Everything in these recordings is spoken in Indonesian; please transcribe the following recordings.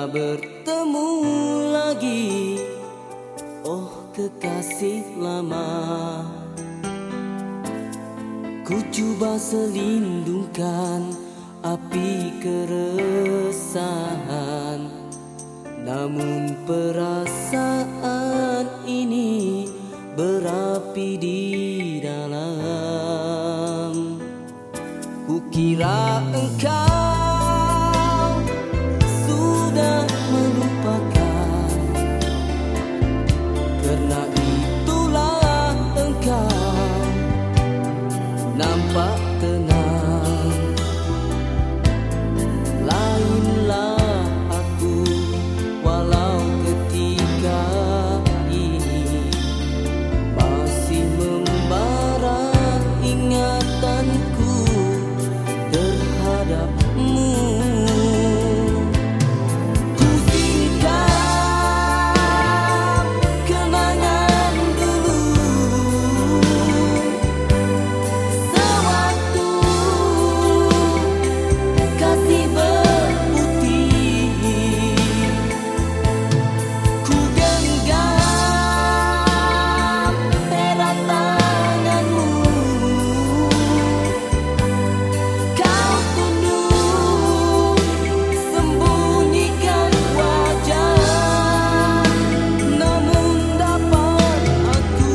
bertemu lagi, oh kekasih lama. Ku coba selindungkan api keresahan, namun perasaan ini berapi di dalam. Kukira engkau sudah melupakan, karena itulah engkau nampak tenang. Lainlah aku, walau ketika ini masih membara ingatanku terhadapmu. Ku simpan kenangan dulu, sewaktu kasih berputih. Ku genggam erat tanganmu, kau tunduk sembunyikan wajah, namun dapat aku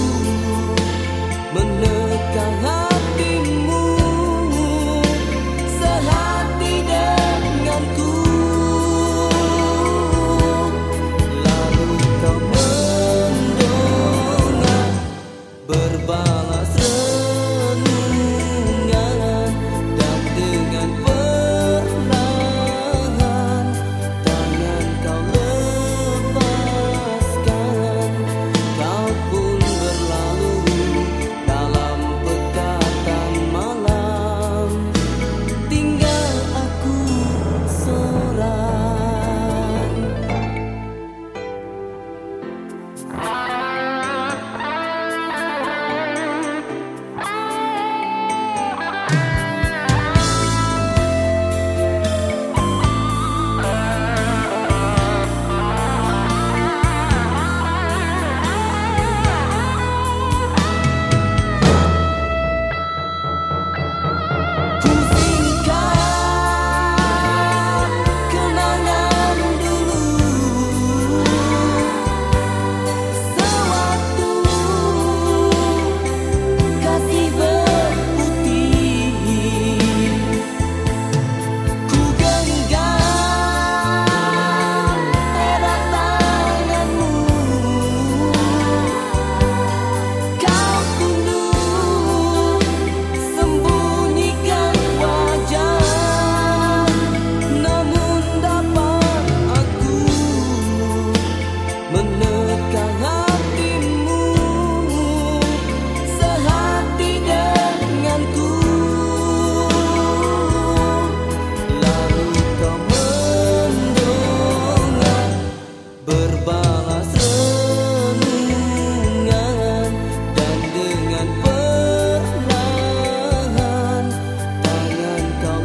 menekan hatimu sehati denganku. Lalu kau mendongak berbalas renungan, dan dengan perlahan tangan kau lepaskan. Kau pun berlalu dalam pekatan malam, tinggal aku seorang. Ku simpan kenangan dulu, sewaktu kasih berputih. Ku genggam erat tanganmu, kau tunduk sembunyikan wajah, namun dapat aku menekan hatimu sehati denganku. Lalu kau mendongak berbalas renungan, dan dengan perlahan tangan kau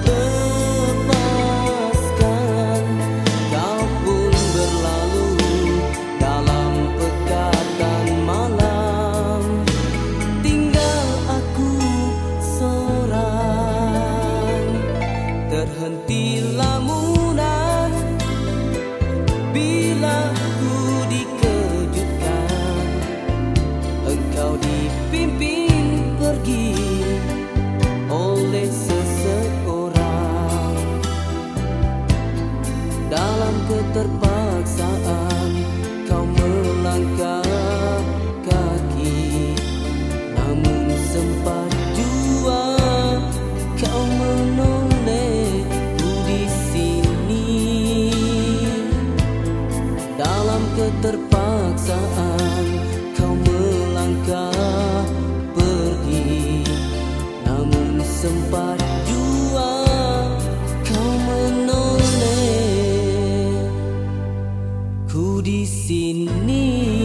lepaskan. Kau pun berlalu dalam pekatan malam, tinggal aku seorang. Terhenti lamunan bila ku dikejutkan, engkau dipimpin pergi oleh seseorang. Dalam keterpaksaan kau melangkah kaki, namun sempat jua kau menoleh ku di sini. Dalam keterpaksaan kau melangkah pergi, namun sempat jua kau menoleh ku di sini.